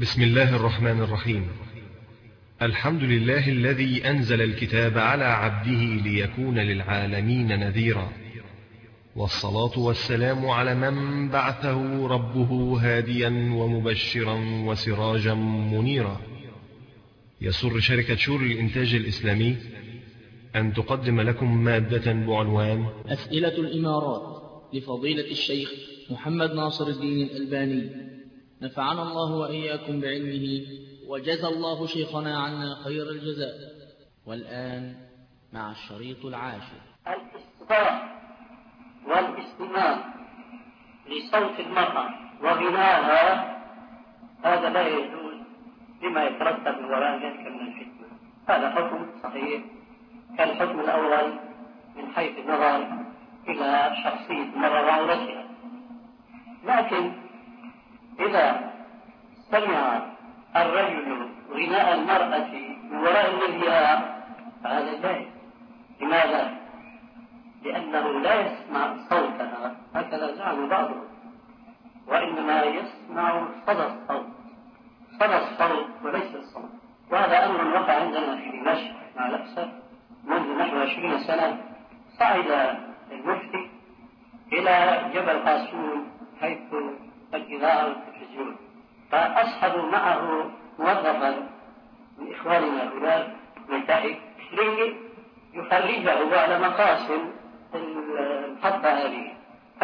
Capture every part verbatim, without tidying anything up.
بسم الله الرحمن الرحيم. الحمد لله الذي أنزل الكتاب على عبده ليكون للعالمين نذيرا، والصلاة والسلام على من بعثه ربه هاديا ومبشرا وسراجا منيرا. يسر شركة شور الإنتاج الإسلامي أن تقدم لكم مادة بعنوان أسئلة الإمارات لفضيلة الشيخ محمد ناصر الدين الألباني، نفعنا الله وإياكم بعلمه وجزى الله شيخنا عنا خير الجزاء. والآن مع الشريط العاشر. الاستطاع والاستماع لصوت المرأة وغناها هذا لا يجوز لما يترتب وراء ذلك من الفتنة. هذا حكم صحيح كالحكم الأول من حيث النظر إلى شخصية المرأة وعورتها، لكن إذا سمع الرجل غناء المرأة من وراء المذياع فهذا جائز. لماذا؟ لأنه لا يسمع صوتها هكذا زعم بعضهم، وإنما يسمع صدى الصوت، صدى الصوت وليس الصوت. وهذا أمر وقع عندنا في دمشق مع الأسف منذ نحو عشرين سنة. صعد المفتي إلى جبل قاسون حيث الإذاعة والتلفزيون، فأصحبوا معه موظفا من إخواننا هناك ملتحق ليخرجه على مقاصد المحطة هذه.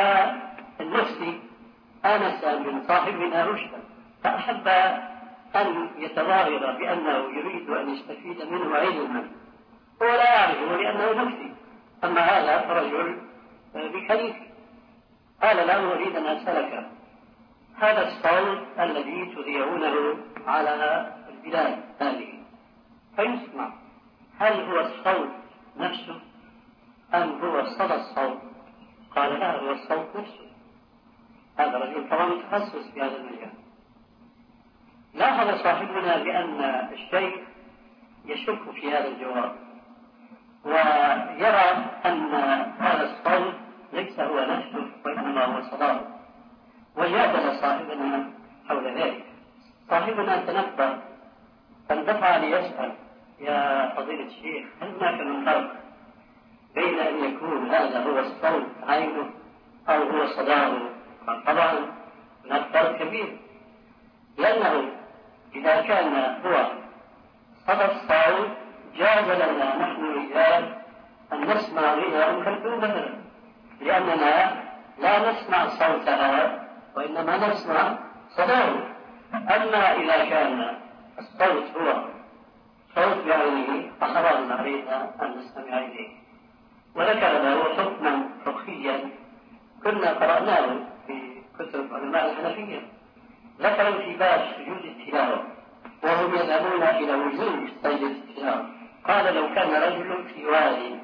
فالمفتي آنس من صاحبنا رشدا، فأحب أن يتظاهر بأنه يريد أن يستفيد منه علما هو لا يعرفه لأنه مفتي، أما هذا فرجل بكليف. قال له: أريد أن أسألك، هذا الصوت الذي تذيعونه على البلاد هذه فيسمع، هل هو الصوت نفسه أم هو صدى الصوت؟ قال: لا، هو الصوت نفسه. هذا رجل طبعا متخصص في هذا المجال. لاحظ صاحبنا بأن الشيخ يشك في هذا الجواب ويرى أن هذا الصوت ليس هو نفسه وإنما هو صداه، وجادل صاحبنا حول ذلك. صاحبنا تنبه فاندفع ليسأل: يا فضيلة الشيخ، هل هناك من فرق بين أن يكون هذا هو الصوت عينه أو هو صداه؟ قال: طبعا هناك فرق كبير، لأنه إذا كان هو صدى الصوت جاز لنا نحن رجال أن نسمع غناء أم كلثوم مثلا، لأننا لا نسمع صوتها وإنما نسمع صداه. أما إذا كان الصوت هو صوت بعينه فحرام علينا أن نستمع إليه. وذكر له حكما فقهيا كنا قرأناه في كتب علماء الحنفية، ذكروا في باب سجود التلاوة وهم يذهبون إلى وجوب سجد التلاوة. قال: لو كان رجل في وادي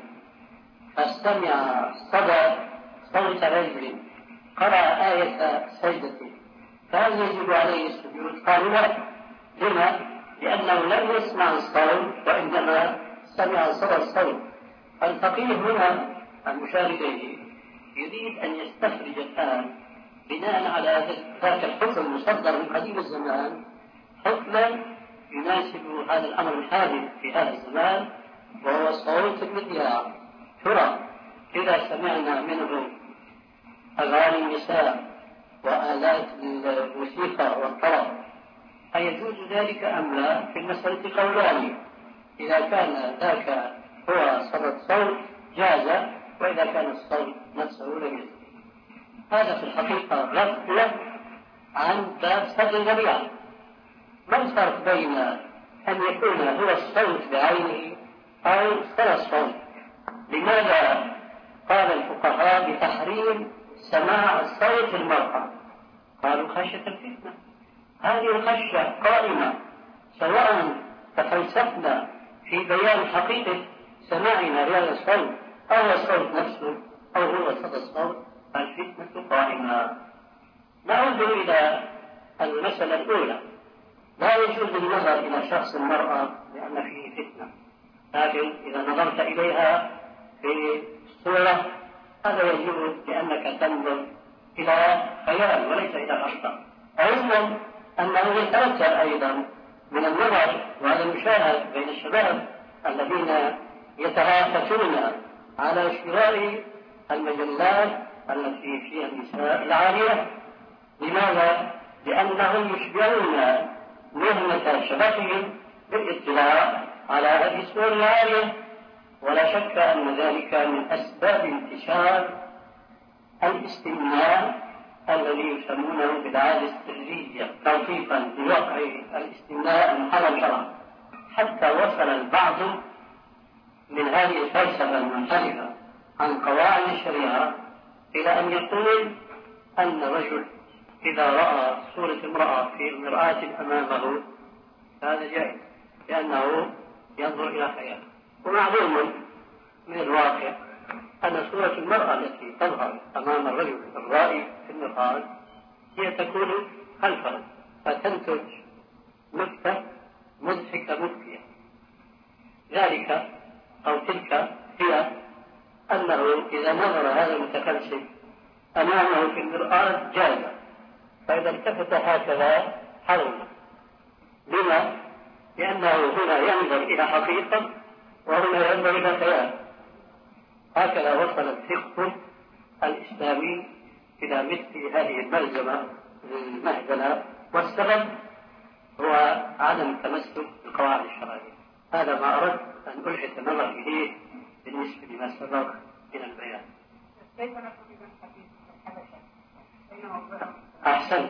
فاستمع صدى صوت رجل قرأ آية سجدته فهل يجب عليه السجود؟ قالوا: لا. لما؟ لأنه لم يسمع الصوت وإنما سمع صدى الصوت. الفقيه هنا المشار إليه يريد أن يستخرج الآن بناء على ذاك الحكم المصدر من قديم الزمان حكما يناسب هذا الأمر الحادث في هذا الزمان، وهو صوت المذياع. ترى إذا سمعنا منه أغاني النساء وآلات الموسيقى والطرب أيجوز ذلك أم لا؟ في المسألة قولان: إذا كان ذاك هو صدى الصوت جاز، وإذا كان الصوت نفسه لم يجوز. هذا في الحقيقة غفلة عن باب سد الذريعة. ما الفرق بين أن يكون هو الصوت بعينه أو صدى الصوت؟ لماذا قال الفقهاء بتحريم سماع صوت المرأة؟ قالوا: خشية الفتنة. هذه الخشية قائمة سواء تفلسفنا في بيان حقيقة سماعنا لهذا الصوت أو الصوت نفسه أو هو صدى الصوت، الفتنة قائمة. نعود إلى المسألة الأولى: لا يجوز النظر إلى شخص المرأة لأن فيه فتنة، لكن إذا نظرت إليها في الصورة هذا يجوز لأنك تنظر إلى خيال وليس إلى حقيقة. علما أنه يترتب أيضا من النظر وهذا المشاهد بين الشباب الذين يتهافتون على شراء المجلات التي فيها النساء العارية. لماذا؟ لأنهم يشبعون مهنة شبابهم بالاطلاع على هذه الصور العارية، ولا شك أن ذلك من أسباب انتشار الاستمناء الذي يسمونه بالعادة السرية توصيفا لواقع الاستمناء المحرم شرعا، حتى وصل البعض من هذه الفلسفة المنحرفة عن قواعد الشريعة إلى أن يقول أن الرجل إذا رأى صورة امرأة في المرآة أمامه هذا جائز لأنه ينظر إلى حياته. ومعلوم من الواقع أن صورة المرأة التي تظهر أمام الرجل الرائي في المرآة هي تكون خلفه فتنتج نكتة مضحكة مبكية. ذلك أو تلك هي أنه إذا نظر هذا المتفلسف أمامه في المرآة جاز، فإذا التفت هكذا حرم. لما؟ لأنه هنا ينظر إلى حقيقة وهنا ينظر إلى خيال. هكذا وصل الفقه الإسلامي إلى مثل هذه الملزمة المهزلة، والسبب هو عدم التمسك بالقواعد الشرعية. هذا ما أردت أن ألفت النظر إليه بالنسبة لما سبق من البيان. أحسنت.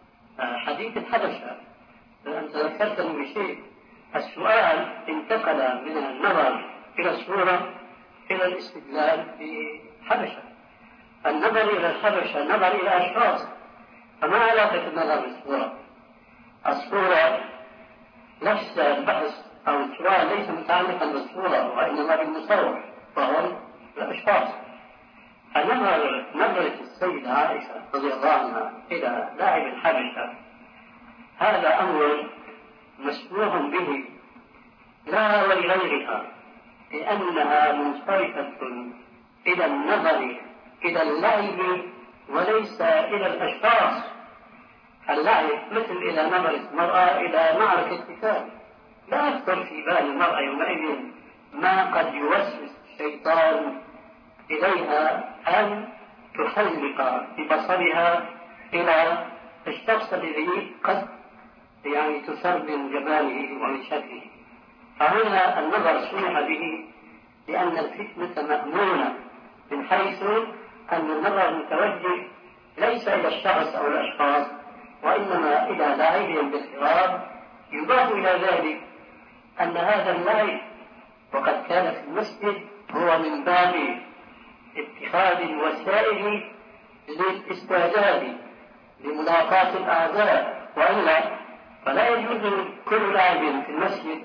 حديث الحبشة أنت ذكرتني بشيء. السؤال انتقل من النظر إلى الصورة إلى الاستدلال في حبشة. النظر إلى الحبشة نظر إلى أشخاص، فما علاقة النظر بالصورة؟ الصورة نفس البحث أو السؤال ليس متعلقا بالصورة وإنما بالمصور وهو الأشخاص. النظر نظرة السيدة عائشة رضي الله عنها إلى لاعب الحبشة هذا أمر مسموح به لا ولغيرها، لأنها منصرفة إلى النظر إلى اللعب وليس إلى الأشخاص. اللعب مثل إلى نظر المرأة إلى معركة قتال، لا يخطر في بال المرأة يومئذ ما قد يوسوس الشيطان إليها أن تحلق ببصرها إلى الشخص الذي قد يعني تسر من جماله ومن شكله. فهنا النظر سمح به لأن الفتنة مأمونة من حيث أن النظر متوجه ليس إلى الشخص أو الأشخاص وإنما إلى لاعبهم بالخراب. يضاف إلى ذلك أن هذا اللعب وقد كان في المسجد هو من باب اتخاذ الوسائل للاستعداد لملاقاة الأعداء، وإلا فلا يجوز كل لاعب في المسجد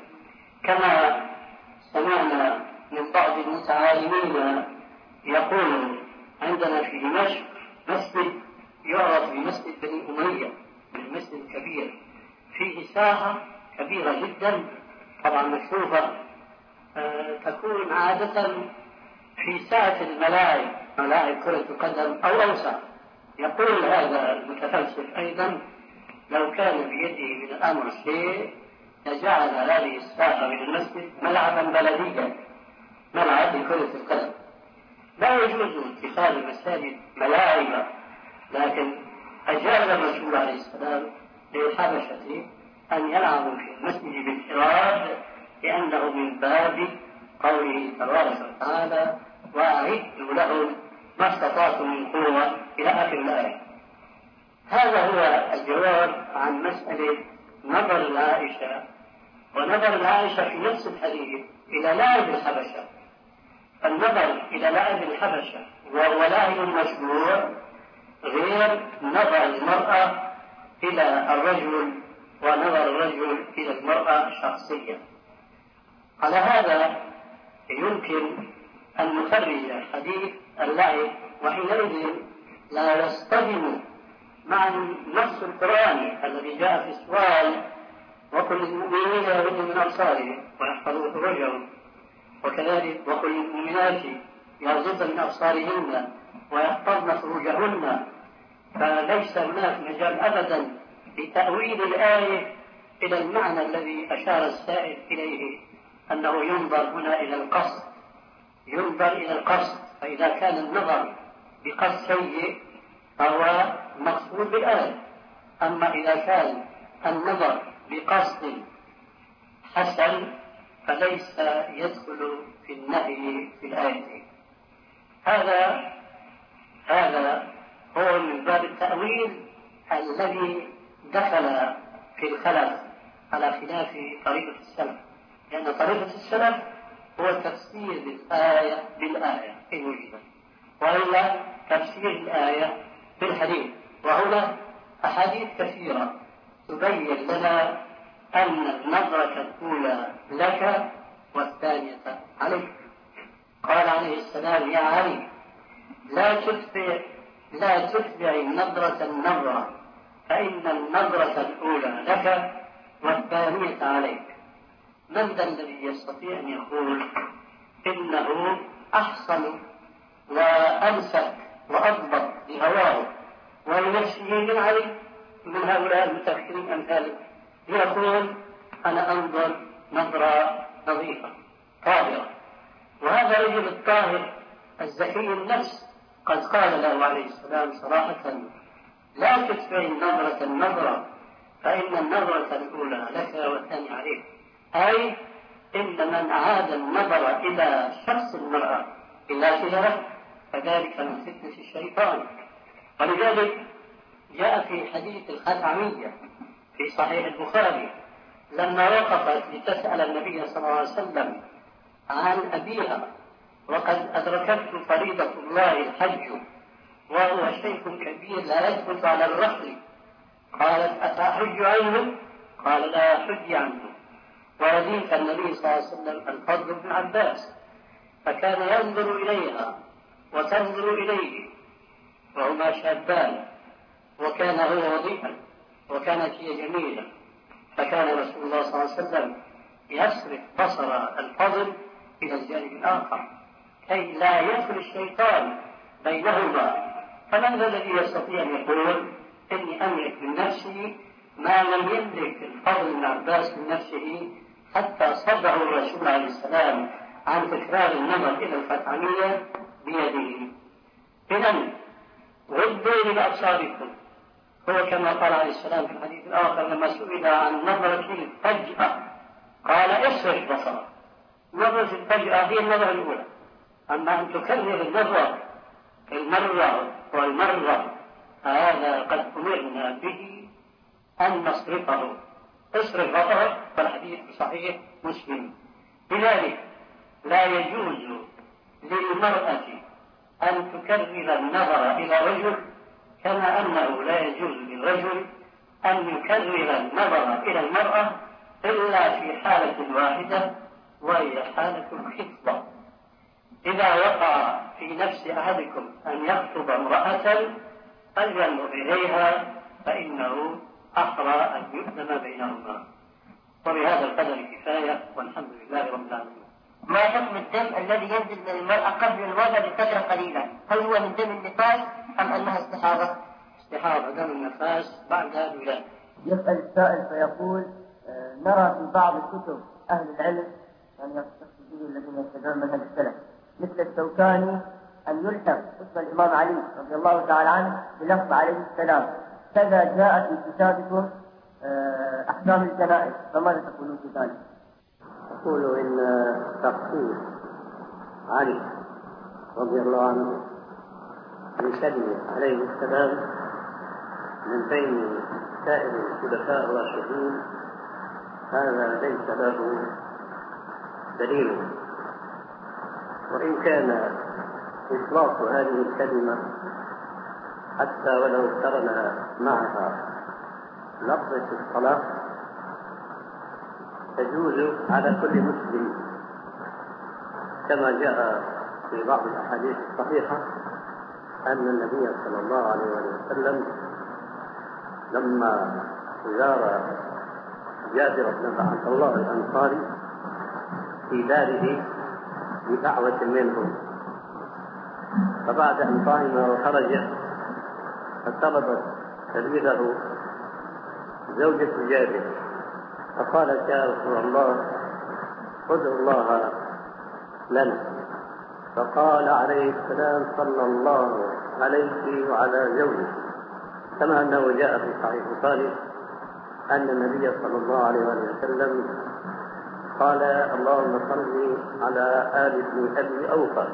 كما سمعنا من بعض المتعالمين يقول عندنا في دمشق مسجد يعرف بمسجد بني أمية، المسجد الكبير فيه ساحة كبيرة جدا طبعا مشروفة أه تكون عادة في ساعة الملاعب ملاعب كرة القدم أو أوسع. يقول هذا المتفلسف أيضا لو كان بيده من الأمر شيء لجعل هذه الساحة من المسجد ملعبا بلديا، ملعب لكرة القدم. لا يجوز اتخاذ المساجد ملاعب، لكن أجاز الرسول عليه السلام للحبشة أن يلعبوا في المسجد بالفراد لأنه من باب قوله تبارك وتعالى وأعدوا لهم ما استطعتم من قوة إلى آخر الآية. هذا هو الجواب عن مسألة نظر العائشة ونظر العائشة في نفس الحديث إلى لاعب الحبشة. النظر إلى لاعب الحبشة وهو لاعب مشهور غير نظر المرأة إلى الرجل ونظر الرجل إلى المرأة شخصيا. على هذا يمكن أن نخرج حديث اللعب وحينئذ لا يصطدم مع النص القرآني الذي جاء في السؤال وقل للمؤمنين يغضوا من أبصارهم ويحفظوا فروجهم، وكذلك وقل للمؤمنات يغضضن من أبصارهن ويحفظن فروجهن. فليس هناك مجال أبدا بتأويل الآية إلى المعنى الذي أشار السائل إليه، أنه ينظر هنا إلى القصد، ينظر إلى القصد، فإذا كان النظر بقصد سيء فهو مقصود بالآية، أما إذا كان النظر بقصد حسن فليس يدخل في النهي في الآية. هذا هذا هو من باب التأويل الذي دخل في الخلف على خلاف طريقة السلف، لأن طريقة السلف هو تفسير الآية بالآية إن وجدت، وإلا تفسير الآية بالحديث. وهنا أحاديث كثيرة تبين لنا أن النظرة الأولى لك والثانية عليك. قال عليه السلام: يا علي لا تتبع لا تتبع النظرة النظرة، فإن النظرة الأولى لك والثانية عليك. من ذا الذي يستطيع أن يقول إنه أحسن وأمسك وأضبط لهواه ولنفسه من علي من هؤلاء المتأخرين أمثالك يقول أنا أنظر نظرة نظيفة طاهرة؟ وهذا الرجل الطاهر الزكي النفس قد قال له عليه السلام صراحة: لا تتبع النظرة النظرة، فإن النظرة الأولى لك والثانية عليك. أي إن من عاد النظر إلى شخص المرأة إلا شجرة فذلك من فتنة الشيطان. ولذلك جاء في حديث الخثعمية في صحيح البخاري لما وقفت لتسأل النبي صلى الله عليه وسلم عن أبيها وقد أدركته فريضة الله الحج وهو شيخ كبير لا يثبت على الرحل، قالت: أتحج عنه؟ قال: لا حج عنه. ورديف النبي صلى الله عليه وسلم الفضل بن عباس، فكان ينظر إليها وتنظر إليه وهما شابان، وكان هو وضيئا وكانت هي جميلة، فكان رسول الله صلى الله عليه وسلم يصرف بصر الفضل إلى الجانب الآخر كي لا يدخل الشيطان بينهما. فمن الذي يستطيع أن يقول إني أملك من نفسي ما لم يملك الفضل بن عباس من نفسه حتى صدعه الرسول عليه السلام عن تكرار النظر إلى الخثعمية بيده؟ إذن ردوا إلى أبصاركم، هو كما قال عليه السلام في الحديث الآخر لما سئل عن نظرة الفجأة قال: اصرف بصرك. نظرة الفجأة هي النظرة الأولى، أما أن تكرر النظر المرة والمرة هذا قد أمرنا به أن نصرفه. اصرف بصرك، فالحديث صحيح مسلم. لذلك لا يجوز للمرأة أن تكرر النظر إلى الرجل كما أنه لا يجوز للرجل أن يكرر النظر إلى المرأة إلا في حالة واحدة وهي حالة الخطبة. إذا وقع في نفس أحدكم أن يخطب امرأة فلينظر إليها فإنه أحرى أن يؤذن بينهما. وبهذا القدر كفاية، والحمد لله رب العالمين. ما حكم الدم الذي ينزل من المرأة قبل الوضع بفترة قليلة؟ هل هو من دم النفاس أم أنها استحاضة؟ استحاضة، دم النفاس بعد الولادة. يسأل السائل فيقول: آه نرى في بعض كتب أهل العلم أن يقصدون الذين يتبعون منهج السلف مثل الشوكاني أن يلحق اسم الإمام علي رضي الله تعالى عنه بلفظ عليه السلام، كذا جاء في كتابكم آه أحكام الجنائز، فماذا تقولون في ذلك؟ أقول إن تقصير علي رضي الله عنه بسلم عليه السلام من بين سائر الخلفاء الراشدين هذا ليس له دليل، وإن كان إطلاق هذه الكلمة حتى ولو اقترن معها لفظة الصلاة تجوز على كل مسلم، كما جاء في بعض الأحاديث الصحيحة أن النبي صلى الله عليه وسلم لما زار جابر بن عبد الله الأنصاري في داره بدعوة منهم، فبعد أن طعم وخرج فطلبت سبيله زوجة جابر فقالت يا رسول الله ادعو الله لنا، فقال عليه السلام صلى الله عليه وعلى زوجه، كما أنه جاء في صحيح البخاري أن النبي صلى الله عليه وسلم قال اللهم صل على آل ابن أبي أوفى.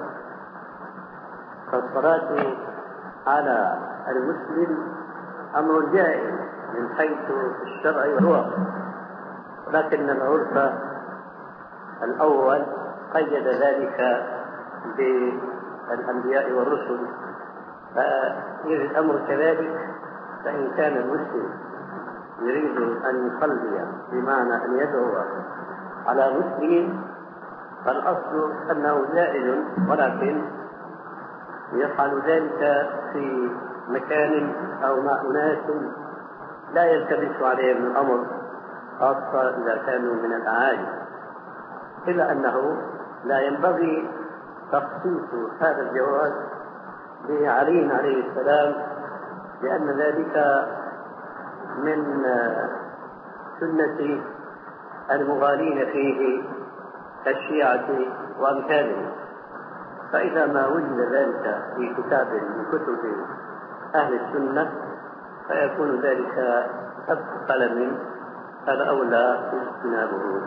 فالصلاة على المسلم أمر جائز من حيث الشرع والواقع، ولكن العرف الأول قيد ذلك بالأنبياء والرسل، فإذا الأمر كذلك فإن كان المسلم يريد أن يصلي بمعنى أن يدعو على مسلم فالأصل أنه جائز، ولكن يفعل ذلك في مكان أو مع أناس لا يلتبس عليهم الأمر، خاصة إذا كانوا من الأعاجم، إلا أنه لا ينبغي تخصيص هذا الجواز بعلي عليه السلام، لأن ذلك من سنة المغالين فيه كالشيعة وأمثالهم. فإذا ما وجد ذلك في كتاب من كتب أهل السنة فيكون ذلك سبق قلم، فالأولى اجتنابه.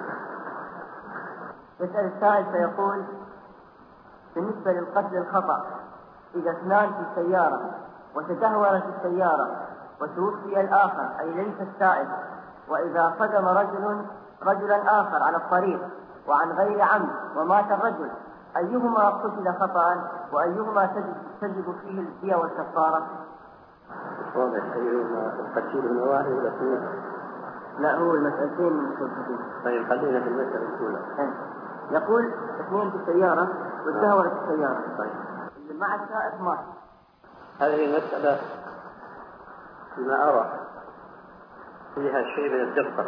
يسأل السائل فيقول بالنسبة للقتل الخطأ، إذا اثنان في السيارة وتدهورت السيارة وتوفي الآخر أي ليس السائق، وإذا صدم رجل رجلا آخر على الطريق وعن غير عمد ومات الرجل، أيهما قتل خطأ وأيهما تجب, تجب فيه الدية والكفارة؟ واضح أيهما القتيل النواهي ولا اثنين؟ لا، هو المسألتين مشتركتين. طيب خلينا في المسألة الأولى. يقول اثنين في السيارة وتدهورت السيارة، طيب اللي مع السائق مات. هذه المسألة فيما أرى فيها شيء من الدقة،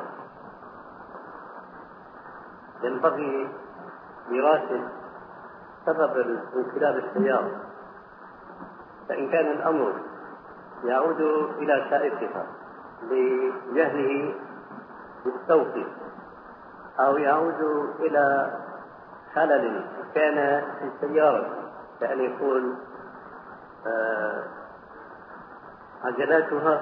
ينبغي دراسة سبب انقلاب السيارة، فإن كان الأمر يعود إلى سائقها لجهله بالسوق، أو يعود إلى خلل كان في السيارة، كأن يكون آه عجلاتها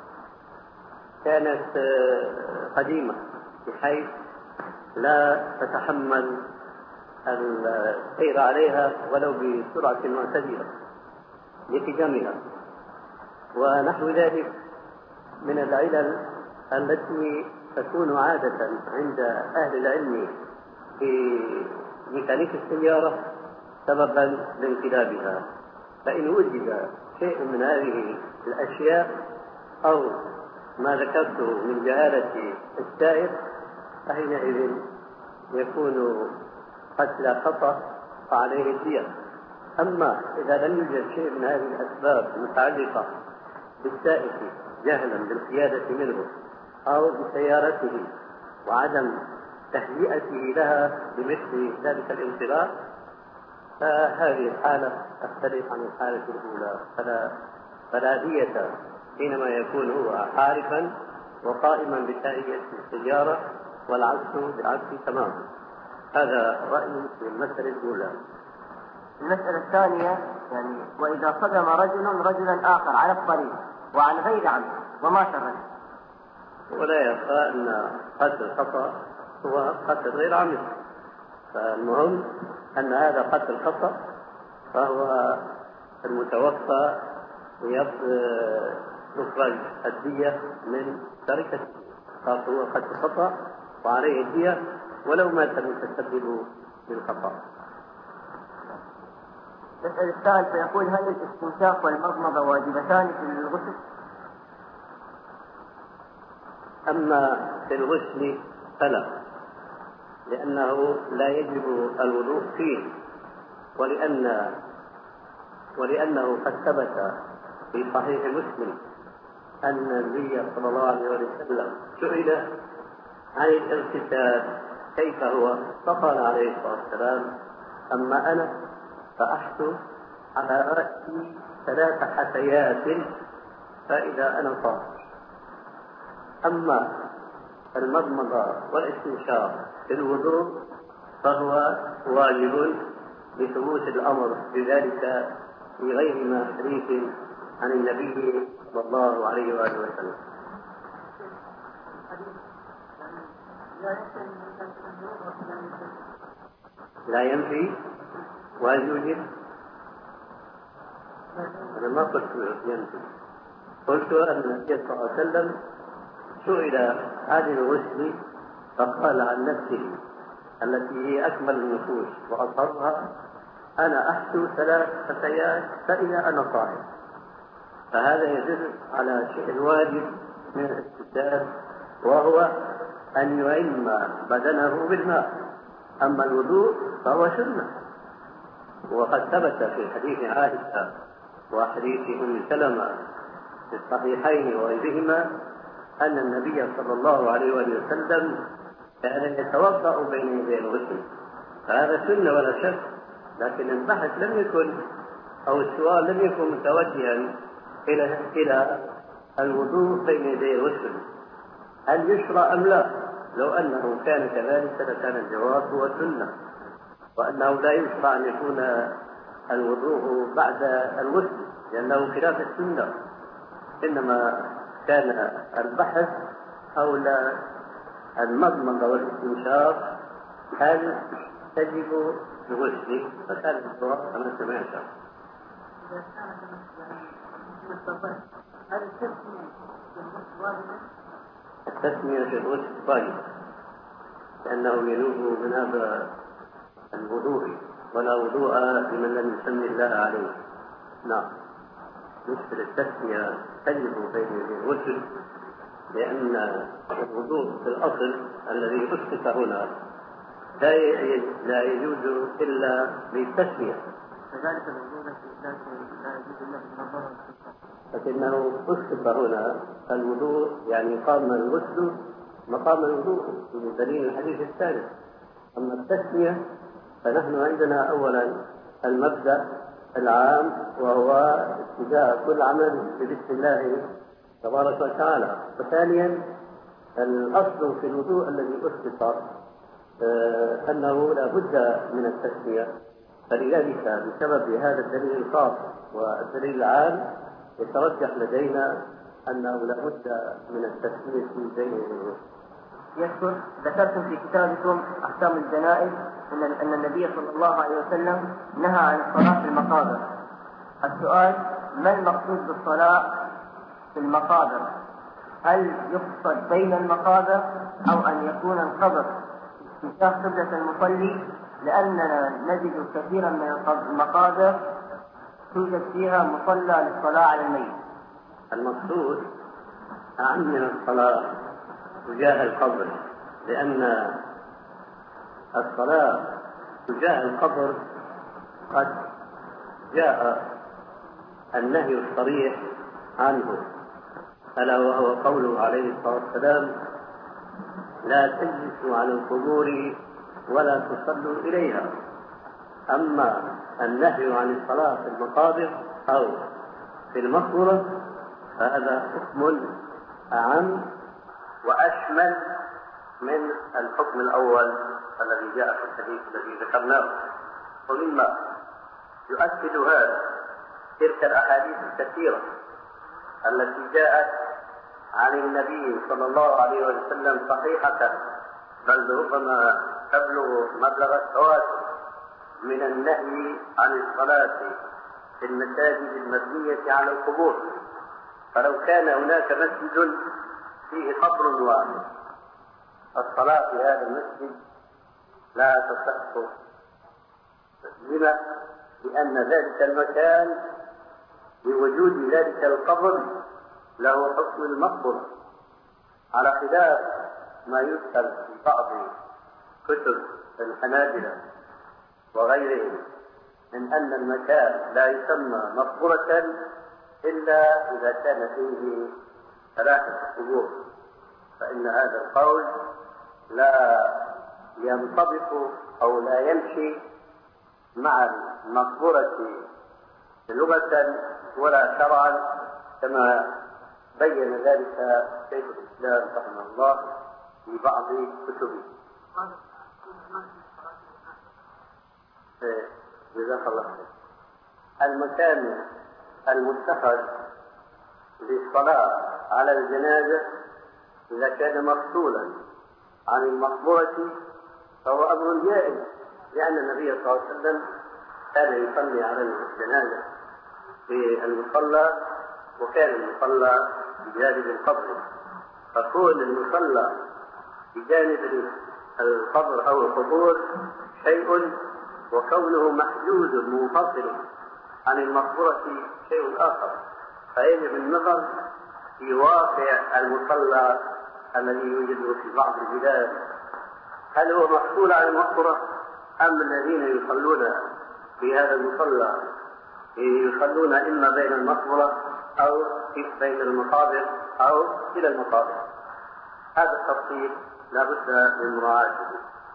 كانت آه قديمة بحيث لا تتحمل السير عليها ولو بسرعة معتدلة لتجملها، ونحو ذلك من العلل التي تكون عادة عند أهل العلم في ميكانيك السيارة سببا لانقلابها. فإن وجد شيء من هذه الأشياء أو ما ذكرته من جهالة السائق فحينئذ يكون قتل خطأ فعليه الدية. أما إذا لم يوجد شيء من هذه الأسباب المتعلقة بالسائق جهلا بالقيادة منه أو بسيارته وعدم تهيئته لها بمثل ذلك الانقلاب، فهذه الحالة تختلف عن الحالة الأولى، فلا, فلا دية حينما يكون هو حارفا وقائما بتهيئة السيارة، والعكس بالعكس تماما. هذا رأيي في المسألة الأولى. المسألة الثانية يعني وإذا صدم رجل رجلا آخر على الطريق وعن غير عمد ومات الرجل، ولا يبقى أن قتل الخطأ هو قتل غير عمد، فالمهم أن هذا قتل الخطأ فهو المتوفى يخرج الدية من تركته، فهو قتل الخطأ وعليه الدية ولو مات المتسبب بالخطأ. يسأل السائل فيقول هل الاستنشاق والمضمضة واجبتان في الغسل؟ أما في الغسل فلا، لأنه لا يجب الوضوء فيه، ولأن ولأنه قد ثبت في صحيح مسلم أن النبي صلى الله عليه وسلم سئل عن الاغتسال كيف هو، فقال عليه الصلاة والسلام أما أنا فأحث على رأسي ثلاث حثيات فإذا أنا طاهر. أما المضمضة والاستنشاق في الوضوء فهو واجب لثبوت الأمر بذلك في غير ما حديث عن النبي صلى الله عليه وآله وسلم. لا ينفي ويوجب. أنا ما قلت ينفي، قلت أن النبي صلى الله عليه وسلم سئل عن الغسل فقال عن نفسه التي هي أكمل النفوس وأطهرها: أنا أحسو ثلاث فتيات فإذا أنا طاهر. فهذا يدل على شيء واجب من الاستبدال، وهو أن يعم بدنه بالماء. أما الوضوء فهو سنة، وقد ثبت في حديث عائشة وحديث أم سلمة في الصحيحين وغيرهما أن النبي صلى الله عليه وآله وسلم كان يتوضأ بين يدي الغسل، فهذا سنة ولا شك. لكن البحث لم يكن أو السؤال لم يكن متوجها إلى إلى الوضوء بين يدي الغسل هل يشرع أم لا. لو أنه كان كذلك لكان الجواب هو سنة، وأنه لا يشرع أن يكون الوضوء بعد الغسل لأنه خلاف السنة. إنما كان البحث حول المضمضة والاستنشاق هل تجب الغسل، فكان الجواب كما سمعت. التسمية في الغسل طيب، لأنه ينوب من هذا الوضوء، ولا وضوء لمن لم يسمي الله عليه. نعم، مثل التسمية تجب بين يدي الغسل، لأن الوضوء في الأصل الذي أسقط هنا لا يجوز إلا بالتسمية. كذلك الوضوء لا يجوز إلا بالنظر، لكنه أسقط هنا الوضوء، يعني قام الغسل مقام الوضوء بدليل الحديث الثالث. أما التسمية فنحن عندنا أولا المبدأ العام، وهو ابتداء كل عمل بسم الله تبارك وتعالى. وثانيا الأصل في الوضوء الذي أسقط آه أنه لا بد من التسمية، فلذلك بسبب هذا الدليل الخاص والدليل العام يترجح لدينا أنه لا بد من التسمية بين الوضوء. يذكر ذكرتم في كتابكم أحكام الجنائز أن أن النبي صلى الله عليه وسلم نهى عن الصلاة في المقابر. السؤال: ما المقصود بالصلاة في المقابر؟ هل يقصد بين المقابر أو أن يكون القبر اتجاه قبلة المصلي؟ لأننا نجد كثيرا من المقابر توجد فيها مصلى للصلاة على الميت. المقصود أعم من الصلاة تجاه القبر، لأن الصلاة تجاه القبر قد جاء النهي الصريح عنه، ألا وهو قوله عليه الصلاة والسلام: لا تجلسوا على القبور ولا تصلوا إليها. أما النهي عن الصلاة في المقابر أو في المقبرة فهذا حكم أعم وأشمل من الحكم الأول الذي جاء في الحديث الذي ذكرناه. ومما يؤكد هذا تلك الأحاديث الكثيرة التي جاءت عن النبي صلى الله عليه وسلم صحيحة، بل ربما تبلغ مبلغ التواتر، من النهي عن الصلاة في المساجد المبنية على القبور. فلو كان هناك مسجد فيه قبر واحد الصلاة في هذا المسجد لا تصح. لما؟ لأن ذلك المكان بوجود ذلك القبر له حكم المقبرة، على خلاف ما يذكر في بعض كتب الحنابلة وغيرهم من أن المكان لا يسمى مقبرة إلا إذا كان فيه ثلاثة قبور، فإن هذا القول لا ينطبق أو لا يمشي مع المقبرة لغة ولا شرعا، كما بين ذلك شيخ الإسلام رحمه الله في بعض كتبه. جزاك الله خير. المكان المتخذ للصلاة على الجنازة إذا كان مفصولا عن المقبرة فهو أمر جائز، لأن النبي صلى الله عليه وسلم كان يصلي على الجنازة في المصلى، وكان المصلى بجانب القبر، فكون المصلى بجانب القبر أو القبور شيء، وكونه محجوز منفصل عن المقبرة شيء آخر، فيجب النظر في واقع المصلى الذي يوجد في بعض البلاد، هل هو مفصول عن المقبرة أم الذين يصلون في هذا المصلى يصلون إما بين المقبرة أو بين المقابر أو إلى المقابر. هذا التفصيل لا بد من مراعاته.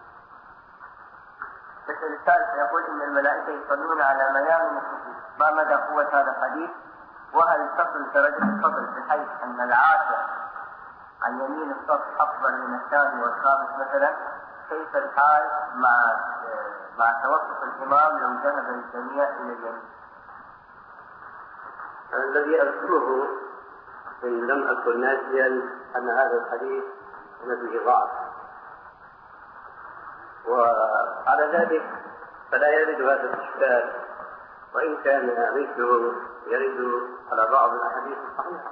السؤال الثالث يقول إن الملائكة يصلون على ميامن الصفوف، ما مدى قوة هذا الحديث؟ وهل تصل درجة الفضل بحيث أن العاشر عن يمين الصف أفضل من الثاني والخامس مثلا؟ كيف الحال مع مع توقف الإمام لو ذهب الجميع إلى اليمين؟ الذي أذكره إن لم أكن ناسيا أن هذا الحديث فيه ضعف، وعلى ذلك فلا يرد هذا الإشكال، وإن كان مثله يرد على بعض الأحاديث الصحيحة،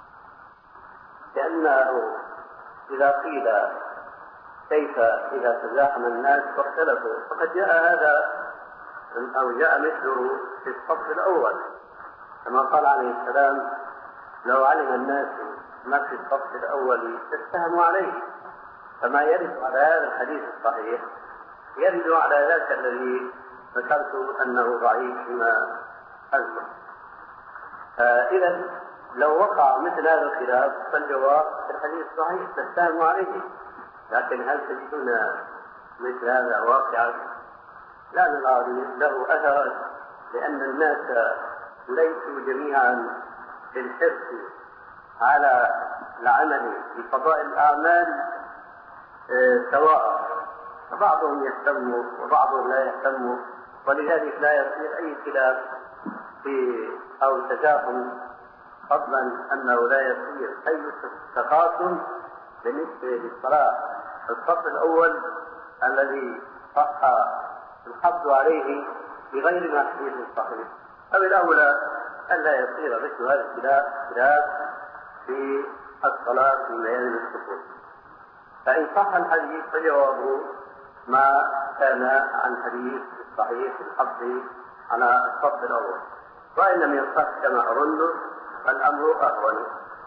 لأنه إذا قيل كيف إذا تزاحم الناس واختلفوا، فقد جاء هذا أو جاء مثله في الصف الأول، كما قال عليه السلام: لو علم الناس ما في الصف الأول استهموا عليه. فما يرد على هذا الحديث الصحيح يرد على ذاك الذي ذكرت أنه ضعيف فيما أذكر. إذا لو وقع مثل هذا الخلاف فالجواب في الحديث الصحيح تستهموا عليه، لكن هل تجدون مثل هذا واقعا؟ لا نرى له أثر، لأن الناس ليسوا جميعا بالحرص على العمل بفضائل الأعمال سواء، فبعضهم يهتم وبعضهم لا يهتم، ولذلك لا يصير أي خلاف في أو تزاحم، فضلا أنه لا يصير أي تقاسم بالنسبة للصلاة الصف الأول الذي صح الحفظ عليه بغير ما حديث صحيح. أو الأولى ألا يصير مثل هذا الخلاف خلاف في الصلاة في ميادين الصفوف. فإن صح الحديث فجوابه ما كان عن حديث الصحيح في الحفظ على الصف الأول، وإن لم يصح كما أظن فالأمر أهون.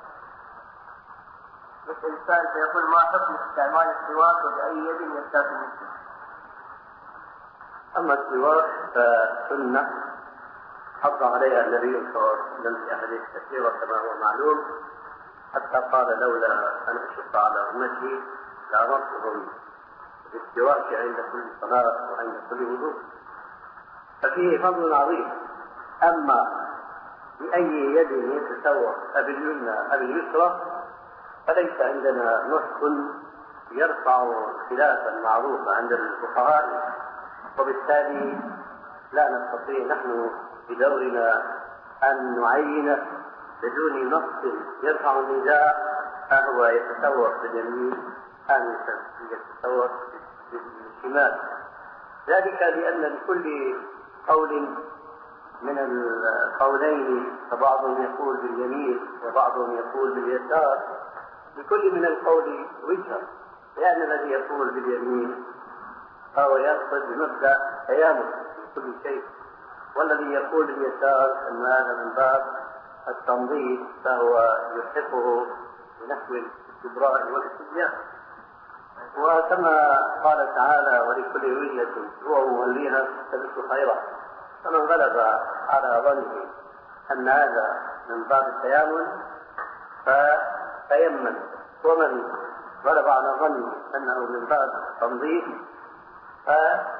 مثل الثالث يقول: ما حكم استعمال السواك وبأي يد يستاك المسلم؟ أما السواك فسنة حض عليها النبي صلى الله عليه وسلم في أحاديث كثيرة كما هو معلوم، حتى قال: لولا أن أشق على أمتي لأمرتهم بالسواك عند كل صلاة وعند كل وضوء، ففيه فضل عظيم. أما بأي يد يتسوق باليمنى أو اليسرى فليس عندنا نص يرفع خلافا معروفا عند الفقهاء، وبالتالي لا نستطيع نحن بدورنا أن نعين بدون نص يرفع النزاع أهو يتسوق باليمين أم يتسوق بالشمال، ذلك لأن لكل قول من القولين فبعضهم يقول باليمين وبعضهم يقول باليسار، لكل من القول وجهة، لأن الذي يقول باليمين فهو يقصد بمبدأ تيامن في كل شيء، والذي يقول باليسار أن هذا من باب التنظيف فهو يلحقه بنحو الاستبراء والاستبيان. وكما قال تعالى: ولكل وجهة هو موليها فلست خيرا، فمن غلب على ظنه أن هذا من باب التيامن فتيمن، ومن غلب على ظنه أنه من باب التنظيف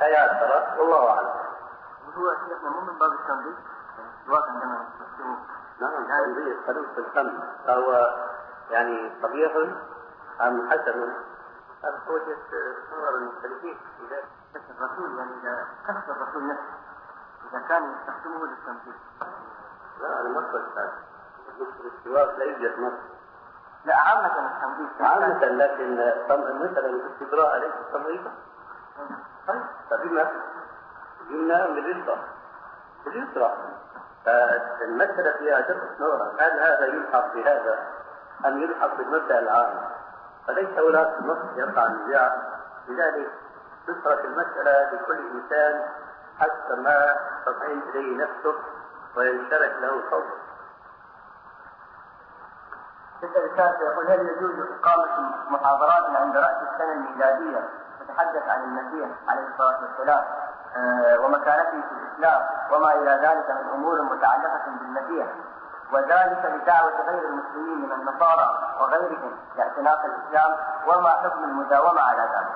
فتياسر، والله أعلم. وهو شيخنا مو من باب التنظيف، السواك عندما نعم تنظيف خلوص الفم، فهو يعني قبيح أم حسن؟ هذا توجد صور المختلفين إذا بس الرسول يعني إذا كف الرسول نفسه إذا كان يستخدمه للتنظيف. لا أنا ما قلت هذا، السواك لا يوجد نص. لا عامة التنظيف. عامة لكن مثلا الاستبراء ليس تنظيفا. طيب فبما قلنا باليسرى باليسرى فالمسألة فيها درس نظرة، هل هذا يلحق بهذا أم يلحق بالمبدأ العام؟ فليس هناك نص يقع النزاع، لذلك تترك المسألة لكل إنسان حتى ما تطمئن إليه نفسه وينشرح له صوته. الرسالة يقول: هل يجوز إقامة محاضرات عند رأس السنة الميلادية تتحدث عن المسيح عليه الصلاة والسلام آه ومكانته في الإسلام وما إلى ذلك من أمور متعلقة بالمسيح، وذلك لدعوة غير المسلمين من النصارى وغيرهم لاعتناق الإسلام، وما حكم المداومة على ذلك؟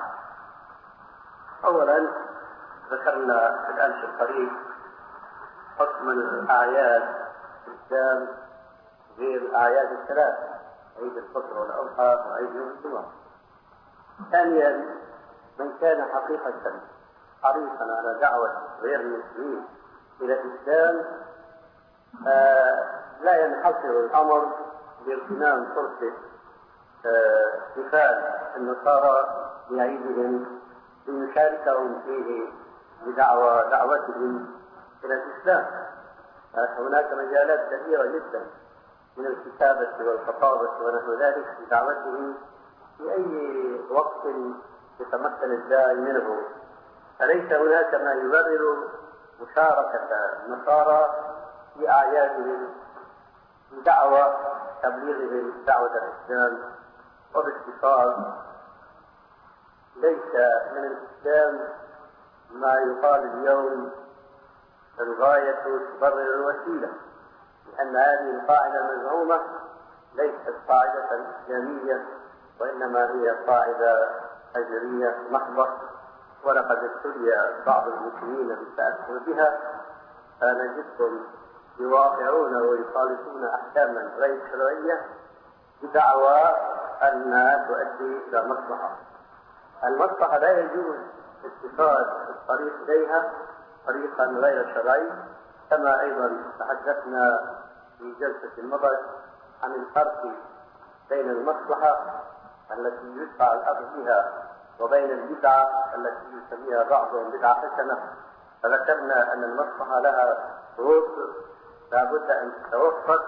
أولا ذكرنا في الأمس القريب حكم الأعياد في الإسلام غير الأعياد الثلاث، عيد الفطر والأضحى وعيد يوم الجمعة. ثانيا من كان حقيقة حريصا على دعوة غير المسلمين إلى الإسلام آه لا ينحصر الأمر باغتنام فرصة احتفال آه النصارى بعيدهم ليشاركهم فيه بدعوة دعوتهم إلى الإسلام. هناك مجالات كثيرة جدا من الكتابة والخطابة ونحو ذلك بدعوتهم في أي وقت يتمكن الداعي منه، فليس هناك ما يبرر مشاركة النصارى في أعيادهم بدعوة تبليغهم دعوة الإسلام. وباختصار ليس من الإسلام ما يقال اليوم الغاية تبرر الوسيلة، لأن هذه القاعدة المزعومة ليست قاعدة إسلامية وإنما هي قاعدة هجرية محضة، ولقد ابتلي بعض المسلمين بالتأثر بها، فنجدهم يواقعون ويخالفون أحكاما غير شرعية بدعوى أنها تؤدي إلى مصلحة. المصلحة لا يجوز اتخاذ الطريق إليها طريقا غير شرعي، كما أيضا تحدثنا في جلسة مضت عن الفرق بين المصلحة التي يدفع الأخذ بها وبين البدعة التي يسميها بعضهم بدعة حسنة. فذكرنا أن المصلحة لها شروط لا بد أن تتوفر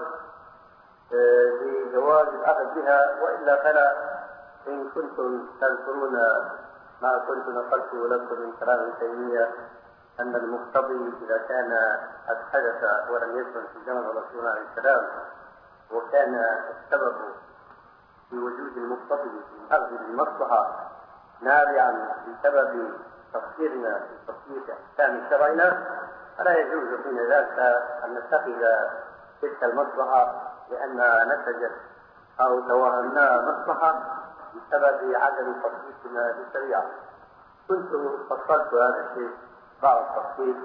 لجواز الأخذ بها، وإلا فلا. إن كنتم تذكرون ما كنت نقلته لكم من كلام ابن تيمية أن المقتضي إذا كان قد حدث ولم يكن في زمن الرسول عليه السلام وكان السبب في وجود المقتضي من أخذ المصلحة نابعا بسبب تفسيرنا في تفسير أحكام شرعنا، فلا يجوز حين ذاك أن نتخذ تلك المصلحة لأنها نتجت أو توهمناها مصلحة بسبب عدم تطبيقنا للشريعة. كنت فصلت هذا الشيء بعض التفصيل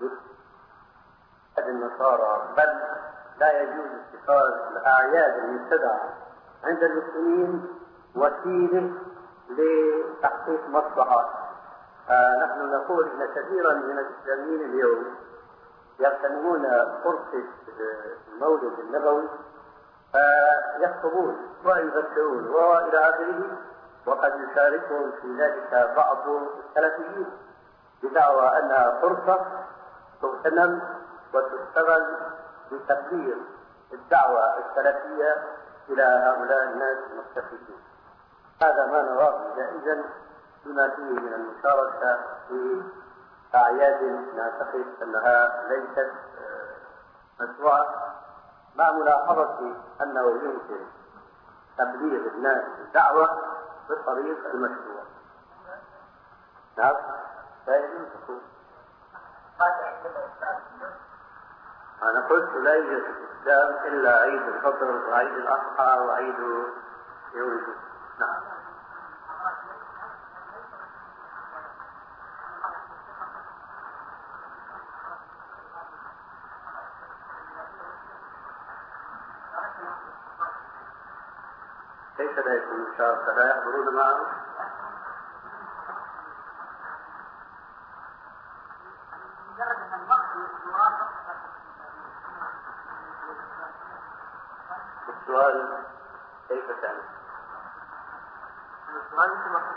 لأحد النصارى، بل لا يجوز اتخاذ الأعياد المبتدعة عند المسلمين وسيلة لتحقيق مصلحة. نحن نقول إن كثيرا من الإسلاميين اليوم يغتنمون فرصة المولد النبوي فيخطبون ويذكرون وإلى آخره، وقد يشاركهم في ذلك بعض السلفيين بدعوى أنها فرصة تغتنم وتستغل لتبليغ الدعوة السلفية إلى هؤلاء الناس المستفيدين. هذا ما نراه جائزا بما فيه من المشاركة في أعياد نعتقد أنها ليست مشروعة، مع ملاحظة أنه يمكن تبليغ الناس الدعوة بالطريق المشروع. نعم فيجوز تقول أنا قلت لا يوجد في الإسلام إلا عيد الفطر وعيد الأضحى وعيد يوم الجمعة. نعم وليس لهم مشاركة لا يحضرون معه؟ السؤال كيف كان؟ السؤال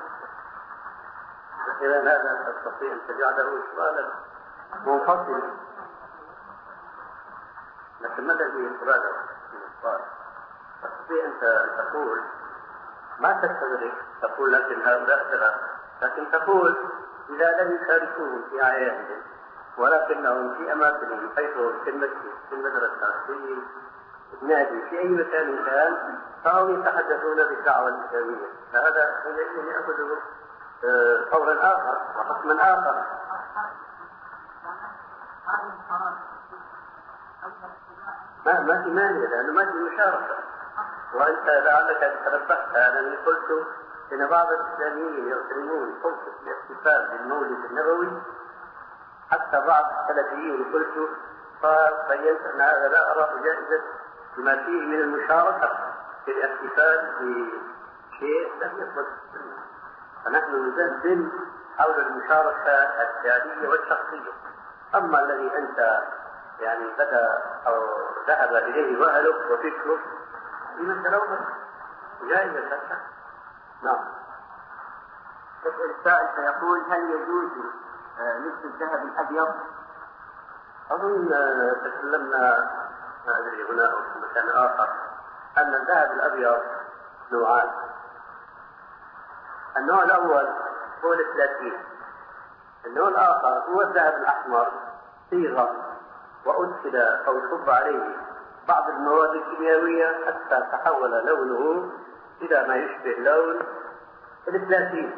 إذا لا تستطيع أن تجعله سؤالا منفصلا، لكن ما الذي يتبادر من السؤال؟ تستطيع أنت أن تقول ما تستدرك، تقول لكن هؤلاء ثلاثة، لكن تقول إذا لم يشاركوهم في أعيادهم ولكنهم في أماكنهم حيث في المسجد في المدرسة في النادي في أي مكان كان فهم يتحدثون بالدعوة الإسلامية، فهذا حينئذ يأخذ قولا آخر وحكما آخر. ما ما في مانع لأنه ما في مشاركة. وأنت لعلك تنبهت أنني قلت إن بعض الإسلاميين يغتنمون فرصة الاحتفال بالمولد النبوي، حتى بعض السلفيين قلت فبينت أن هذا لا أراه جائزا بما فيه من المشاركة في الاحتفال بشيء لم يثبت في السنة، فنحن نزلزل حول المشاركة الفعلية والشخصية. أما الذي أنت يعني بدأ أو ذهب إليه وأهلك وفكرك لمن تلومك جائزة لك. نعم. السائل سيقول هل يجوز لبس الذهب الأبيض؟ أظن تكلمنا ما أدري هنا أو في مكان آخر أن الذهب الأبيض نوعان. النوع الأول هو البلاتين، النوع الآخر هو الذهب الأحمر صيغة وأدخل أو صب عليه بعض المواد الكيميائية حتى تحول لونه إلى ما يشبه لون البلاتين.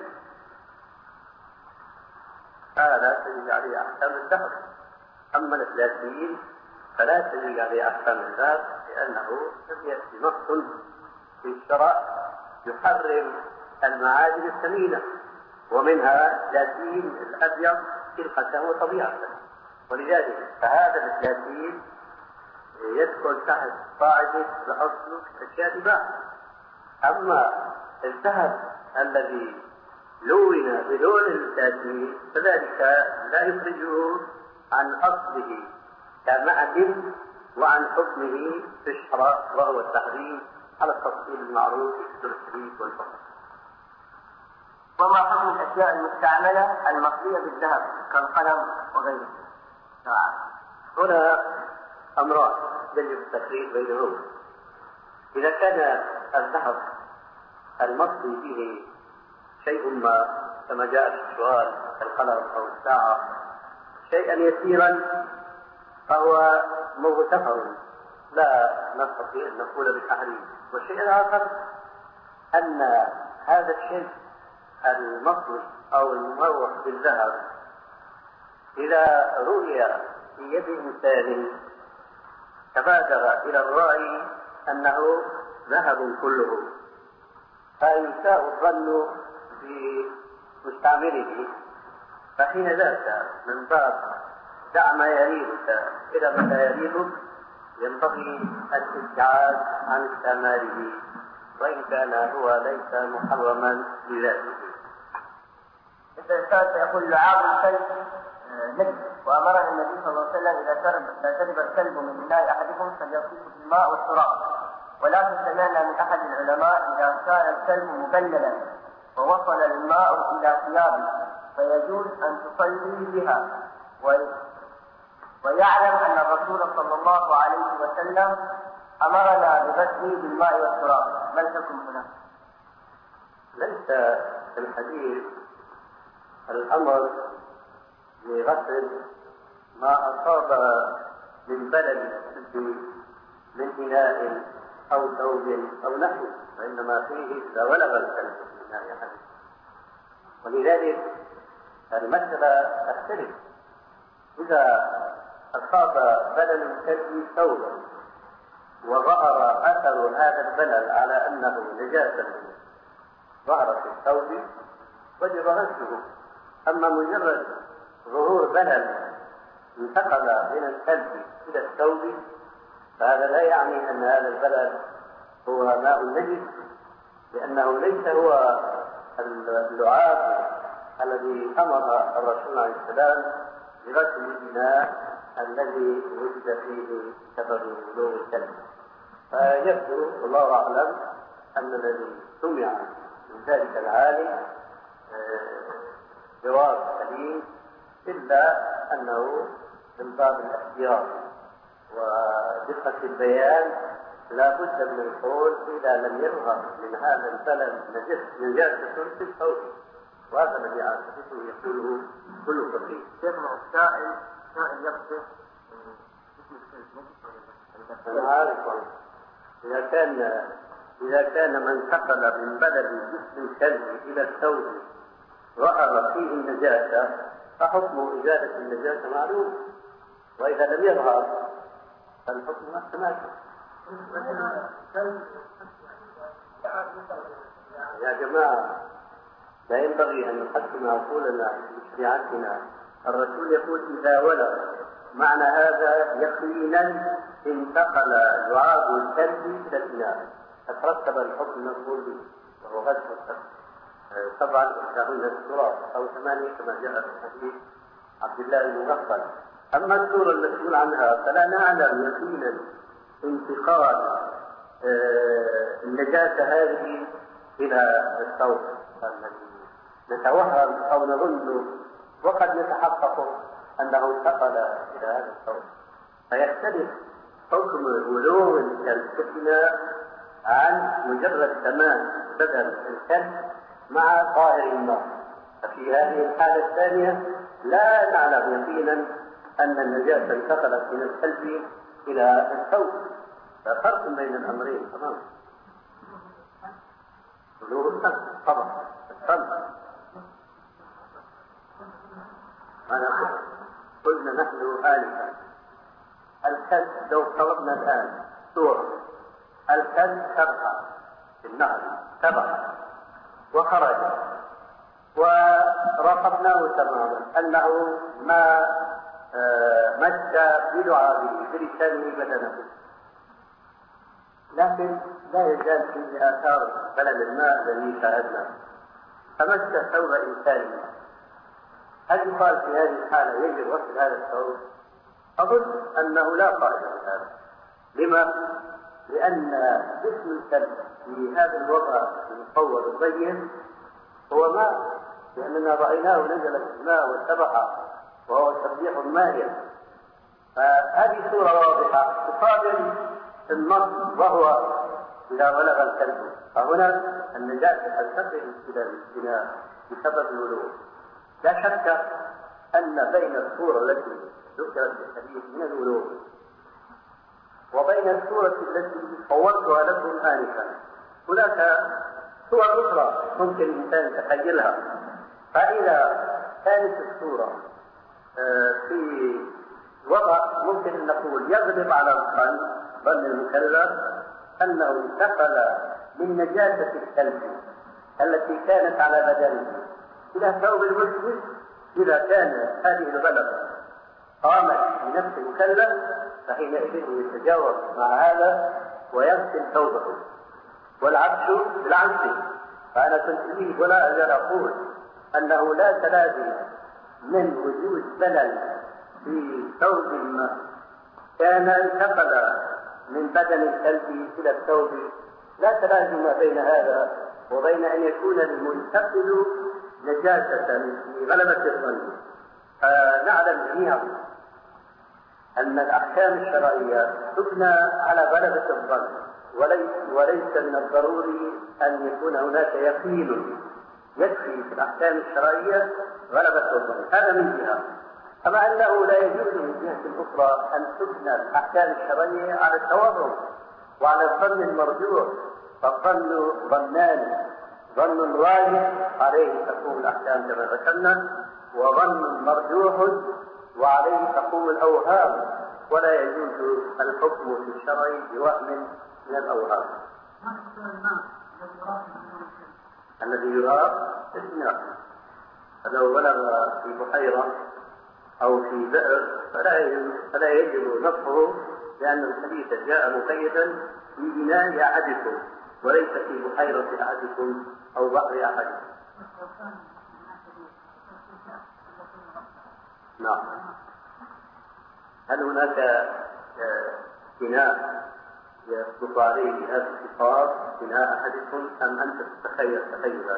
هذا تجري عليه أحكام الذهب. أما البلاتين فلا تجري عليه أحكام الذهب، لأنه لم يأتي نص في الشرع يحرم المعادن الثمينة، ومنها البلاتين الأبيض خلقة وطبيعة، ولذلك فهذا البلاتين يدخل تحت قاعدة الأصل أشياء إباحة. أما الذهب الذي لون بلون البلاتين فذلك لا يخرجه عن أصله كمعدن وعن حكمه في الشرع وهو التحريم على التفصيل المعروف في التركيب والفقر. وما حكم الأشياء المستعملة المطلية بالذهب كالقلم وغيره؟ هنا أمران يجب التفريق بينهما. إذا كان الذهب المطلي فيه شيء ما كما جاء في السؤال كالقلم أو الساعة شيئا يسيرا فهو مغتفر لا نستطيع أن نقول بالتحريم. والشيء الآخر أن هذا الشيء المطلي أو المموح بالذهب إذا رؤي في يد إنسان تبادر إلى الرأي أنه ذهب كله، فيساء الظن بمستعمله، فحين ذاك من باب دع ما يريبك إلى ما لا يريبك ينبغي الابتعاد عن استعماله وإن كان هو ليس محرما بذاته. الإنسان سيقول لعاب الكلب نجس، وأمرنا النبي صلى الله عليه وسلم إذا شرب الكلب من إناء أحدكم فليغسله بالماء والتراب، ولكن سمعنا من أحد العلماء إذا كان الكلب مبللا ووصل الماء إلى ثيابه فيجوز أن تصلي بها، ويعلم أن الرسول صلى الله عليه وسلم أمرنا بغسله بالماء والتراب، ما الحكم هنا؟ ليس في الحديث الأمر بغسل ما أصاب من بلل من إناء أو ثوب أو نحو، وإنما فيه إذا ولغ الكلب في إناء أحد. ولذلك المسألة تختلف. إذا أصاب بلل الكلب ثوبا وظهر أثر هذا البلل على أنه نجاسة ظهر في الثوب وجب غسله. أما مجرد ظهور بلل انتقل من الكلب إلى الثوب فهذا لا يعني أن هذا البلل هو ماء نجس، لأنه ليس هو اللعاب الذي أمر الرسول عليه السلام بغسل الإناء الذي وجد فيه سبب بلوغ الكلب. فيبدو والله أعلم أن الذي سمع من ذلك العالم جواب سليم، إلا أنه من باب الاحتياط ودقة البيان لا بد من القول إذا لم يظهر من هذا البلد نجاسة في الصوت، وهذا الذي أعتقده يقوله كل فقيه. شيخنا السائل سائل يقصد أنا عارف إذا كان إذا كان من انتقل من بلد جسم الكلب إلى الثوب ظهر فيه النجاسة فحكم إزالة النجاسة معلوم، وإذا لم يظهر فالحكم محتمل. يا جماعة لا ينبغي أن نقدم عقولنا في شريعتنا. الرسول يقول إذا ولغ، معنى هذا يقينا انتقل لعاب الكلب إلى الإناء فترتب الحكم المقبول به وهو غسل الكلب. طبعا إحداهن التراب أو ثمانية كما جاء في حديث عبد الله المغفل. أما السورة المسؤول عنها فلا نعلم يقينا انتقال النجاسة هذه إلى الثوب الذي نتوهم أو نظن، وقد نتحقق أنه انتقل إلى هذا الثوب، فيختلف حكم ولوغ الكلب في الإناء عن مجرد تمام بدل الكلب مع طائر الماء. ففي هذه الحالة الثانية لا نعلم يقينا أن النجاسة انتقلت من الكلب إلى الثوب، ففرق بين الأمرين تماما. ولوغ الكلب طبعا الكلب أنا قلنا نحن آلفا الكلب لو طلبنا الآن صورة الكلب سبحة في النهر سبحة وخرج وراقبناه تماما أنه ما آه مشى بلعابه بلسانه بدنه، لكن لا يزال فيه آثار بلل الماء الذي شاهدناه، فمشى ثوب إنسان. هل يقال في هذه الحالة يجب غسل هذا الثوب؟ أظن أنه لا قائل بهذا. لما؟ لأن جسم الكلب في هذا الوضع المصور البين هو ماء، لأننا رأيناه نزل في الماء وسبح وهو تسبيح مائع، فهذه صورة واضحة تقابل النص وهو إذا ولغ الكلب، فهنا النجاسة تنتقل إلى الاجتناب بسبب الولوغ. لا شك أن بين الصورة التي ذكرت في الحديث من الولوغ وبين الصورة التي صورتها لكم آنفا هناك صور أخرى ممكن الإنسان يتخيلها. فإذا كانت الصورة في وضع ممكن أن نقول يغلب على الظن ظن المكلف أنه انتقل من نجاسة الكلب التي كانت على بدنه إلى ثوب المسلم، إذا كان هذه الغلبة قامت بنفس المكلف فحينئذ يتجاوز مع هذا ويغسل ثوبه، والعكس بالعكس. فأنا كنت أريد ولا أزال أقول أنه لا تلازم من وجود بلل في ثوب ما كان انتقل من بدن الكلب إلى الثوب، لا تلازم بين هذا وبين أن يكون المنتقل نجاسة في غلبة الظن. فنعلم جميعا أن الأحكام الشرعية تبنى على غلبة الظن، وليس, وليس من الضروري أن يكون هناك يقين. يكفي في الأحكام الشرعية غلبة الظن، هذا من جهة. كما أنه لا يجوز من جهة أخرى أن تبنى الأحكام الشرعية على التوهم وعلى الظن المرجوح، فالظن ظنان، ظن واجب عليه تقوم الأحكام كما ذكرنا، وظن مرجوح وعليه تقوم الأوهام، ولا يجوز الحكم في الشرع بوهم من الأوهام. الذي يرى استثناء، فلو بلغ في بحيرة أو في بئر فلا يجب نفخه، لأن الحديث جاء مقيدا في إناء أحدكم وليس في بحيرة أحدكم أو بحر أحدكم. نعم. هل هناك بناء يصدق عليه هذا الصفات بناء أحدكم أم أنت تتخيل تخيلا؟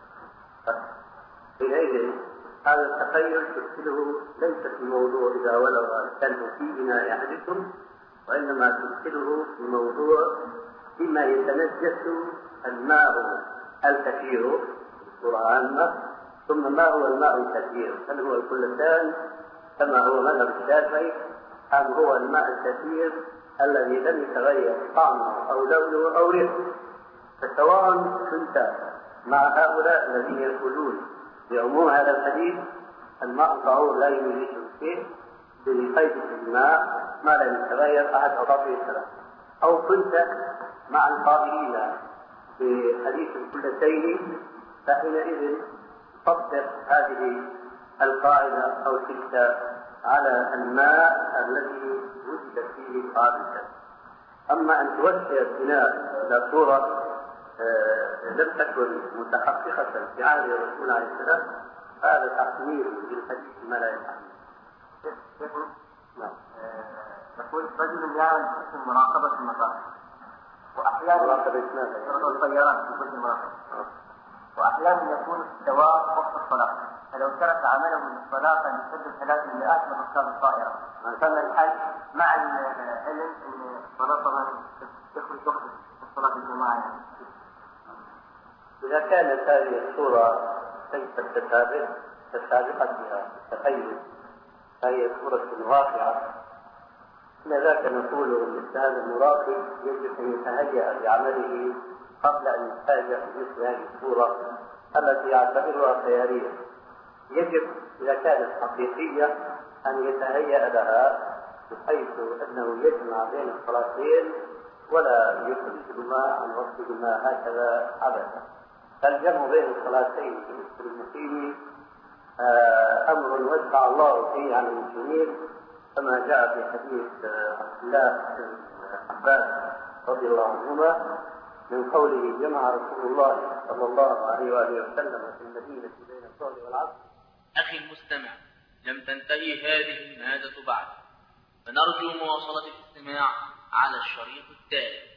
حينئذ هذا التخيل تدخله ليس في موضوع إذا ولغ الكلب في بناء أحدكم، وإنما تدخله في موضوع بما يتنجس الماء الكثير بصورة عامة. ثم ما هو الماء الكثير؟ هل هو الكلتان كما هو مذهب الشافعي أم هو الماء الكثير الذي لم يتغير طعمه أو لونه أو ريحه؟ فسواء كنت مع هؤلاء الذين يقولون بعموم هذا الحديث الماء الطهور لا يميز شيء بقيد الماء ما لم يتغير أحد أطرافه الثلاث، أو كنت مع القائلين بحديث الكلتين، فحينئذ طبق هذه القاعدة أو تلك على الماء الذي وجد فيه قاعدة الكلب. أما أن توسع البناء إلى صورة آه لم تكن متحققة في عهد الرسول عليه السلام هذا تحميل بالحديث ما لا يتحمل. نعم. يقول رجل يعمل في مراقبة المطار وأحيانا مراقبة ماذا؟ الطيران في كل مراقبة، وأحيانا يكون الدواء وقت الصلاة، فلو ترك عمله من الصلاة فيسبب ثلاث مئات من ركاب الطائرة. فما الحل مع العلم أن الصلاة طبعا تخرج وقت الصلاة الجماعية؟ إذا كانت هذه الصورة ليست تتابع تتابعت بها التخيل فهي صورة واقعة، لذلك نقول مثل هذا المراقب يجب أن يتهيأ بعمله قبل أن يتفاجأ بمثل هذه الصورة التي يعتبرها خيالية. يجب إذا كانت حقيقية أن يتهيأ لها بحيث أنه يجمع بين الصلاتين ولا يخرجهما عن وقتهما هكذا عبثا. فالجمع بين الصلاتين بالنسبة للمقيم أمر وسع الله فيه على المسلمين، كما جاء في حديث عبد الله بن عباس رضي الله عنهما من قوله جمع رسول الله صلى الله عليه وآله وسلم في المدينة بين الظهر والعصر. أخي المستمع، لم تنتهي هذه المادة بعد، فنرجو مواصلة الاستماع على الشريط التالي.